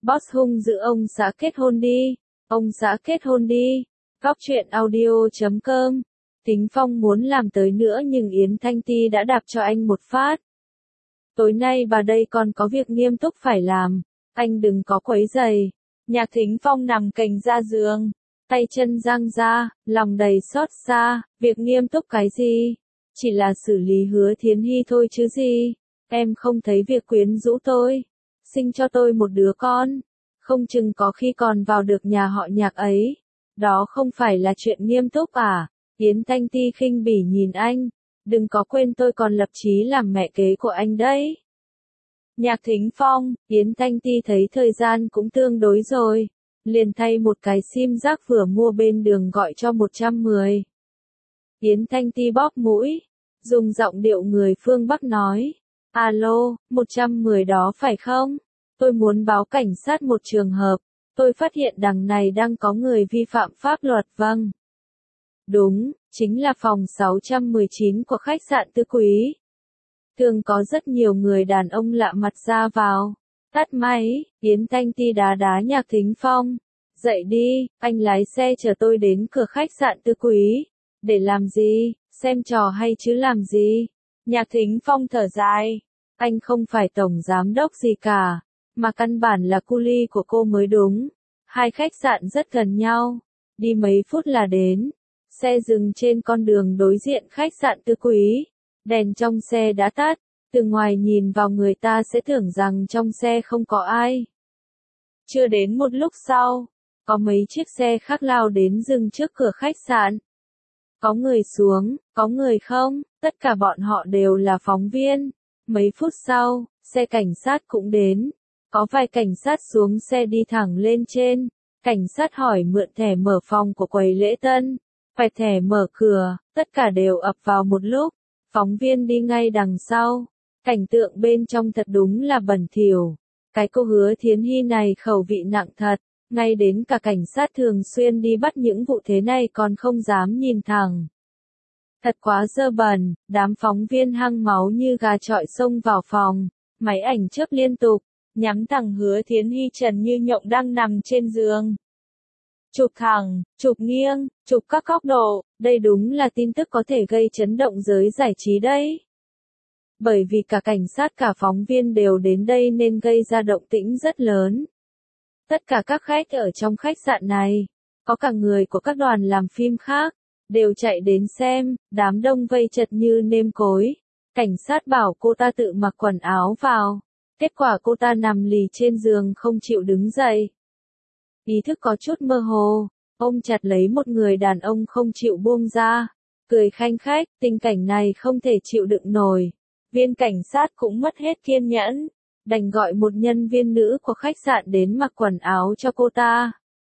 Boss hung dữ ông xã kết hôn đi. Ông xã kết hôn đi. Góc truyện audio.com. Tính Phong muốn làm tới nữa nhưng Yến Thanh Ti đã đạp cho anh một phát. Tối nay bà đây còn có việc nghiêm túc phải làm. Anh đừng có quấy rầy. Nhạc Thính Phong nằm cành ra giường. Tay chân giang ra, lòng đầy xót xa. Việc nghiêm túc cái gì? Chỉ là xử lý Hứa Thiến Hy thôi chứ gì. Em không thấy việc quyến rũ tôi. Sinh cho tôi một đứa con. Không chừng có khi còn vào được nhà họ Nhạc ấy. Đó không phải là chuyện nghiêm túc à? Yến Thanh Ti khinh bỉ nhìn anh. Đừng có quên tôi còn lập chí làm mẹ kế của anh đấy. Nhạc Thính Phong, Yến Thanh Ti thấy thời gian cũng tương đối rồi. Liền thay một cái sim rác vừa mua bên đường gọi cho 110. Yến Thanh Ti bóp mũi. Dùng giọng điệu người phương Bắc nói. Alo, 110 đó phải không? Tôi muốn báo cảnh sát một trường hợp. Tôi phát hiện đằng này đang có người vi phạm pháp luật. Vâng. Đúng, chính là phòng 619 của khách sạn Tư Quý. Thường có rất nhiều người đàn ông lạ mặt ra vào. Tắt máy, Yến Thanh Ti đá đá Nhạc Thính Phong. Dậy đi, anh lái xe chở tôi đến cửa khách sạn Tư Quý. Để làm gì, xem trò hay chứ làm gì? Nhạc Thính Phong thở dài. Anh không phải tổng giám đốc gì cả, mà căn bản là cu li của cô mới đúng. Hai khách sạn rất gần nhau, đi mấy phút là đến. Xe dừng trên con đường đối diện khách sạn Tư Quý. Đèn trong xe đã tắt, từ ngoài nhìn vào người ta sẽ tưởng rằng trong xe không có ai. Chưa đến một lúc sau, có mấy chiếc xe khác lao đến dừng trước cửa khách sạn. Có người xuống, có người không, tất cả bọn họ đều là phóng viên. Mấy phút sau, xe cảnh sát cũng đến. Có vài cảnh sát xuống xe đi thẳng lên trên. Cảnh sát hỏi mượn thẻ mở phòng của quầy lễ tân. Phải thẻ mở cửa, tất cả đều ập vào một lúc. Phóng viên đi ngay đằng sau. Cảnh tượng bên trong thật đúng là bẩn thỉu. Cái cô Hứa Thiến Hy này khẩu vị nặng thật. Ngay đến cả cảnh sát thường xuyên đi bắt những vụ thế này còn không dám nhìn thẳng. Thật quá dơ bẩn, đám phóng viên hăng máu như gà chọi xông vào phòng. Máy ảnh chớp liên tục, nhắm thẳng Hứa Thiến Hy trần như nhộng đang nằm trên giường. Chụp thẳng, chụp nghiêng, chụp các góc độ, đây đúng là tin tức có thể gây chấn động giới giải trí đấy. Bởi vì cả cảnh sát cả phóng viên đều đến đây nên gây ra động tĩnh rất lớn. Tất cả các khách ở trong khách sạn này, có cả người của các đoàn làm phim khác, đều chạy đến xem, đám đông vây chật như nêm cối. Cảnh sát bảo cô ta tự mặc quần áo vào. Kết quả cô ta nằm lì trên giường không chịu đứng dậy. Ý thức có chút mơ hồ, ôm chặt lấy một người đàn ông không chịu buông ra. Cười khanh khách, tình cảnh này không thể chịu đựng nổi. Viên cảnh sát cũng mất hết kiên nhẫn. Đành gọi một nhân viên nữ của khách sạn đến mặc quần áo cho cô ta.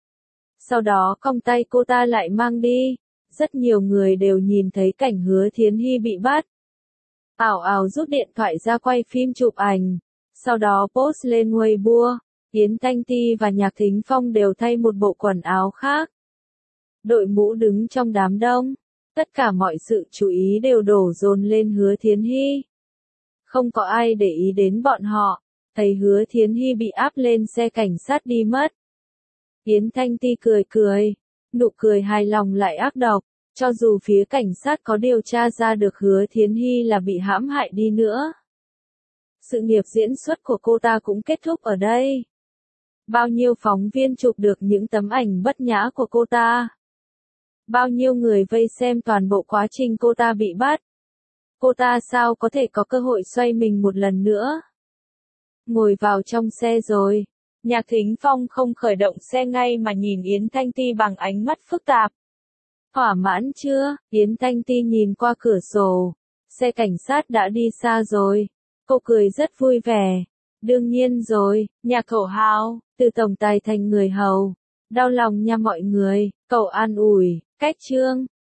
Sau đó cong tay cô ta lại mang đi. Rất nhiều người đều nhìn thấy cảnh Hứa Thiến Hy bị bắt. Ảo ảo rút điện thoại ra quay phim chụp ảnh. Sau đó post lên Weibo. Yến Thanh Ti và Nhạc Thính Phong đều thay một bộ quần áo khác. Đội mũ đứng trong đám đông. Tất cả mọi sự chú ý đều đổ dồn lên Hứa Thiến Hy. Không có ai để ý đến bọn họ. Thấy Hứa Thiến Hy bị áp lên xe cảnh sát đi mất. Yến Thanh Ti cười cười. Nụ cười hài lòng lại ác độc. Cho dù phía cảnh sát có điều tra ra được Hứa Thiến Hy là bị hãm hại đi nữa, sự nghiệp diễn xuất của cô ta cũng kết thúc ở đây. Bao nhiêu phóng viên chụp được những tấm ảnh bất nhã của cô ta. Bao nhiêu người vây xem toàn bộ quá trình cô ta bị bắt. Cô ta sao có thể có cơ hội xoay mình một lần nữa. Ngồi vào trong xe rồi. Nhạc Thính Phong không khởi động xe ngay mà nhìn Yến Thanh Ti bằng ánh mắt phức tạp. Thỏa mãn chưa? Yến Thanh Ti nhìn qua cửa sổ. Xe cảnh sát đã đi xa rồi. Cô cười rất vui vẻ. Đương nhiên rồi, Nhạc thổ hào, từ tổng tài thành người hầu. Đau lòng nha mọi người, cậu an ủi, cách chương.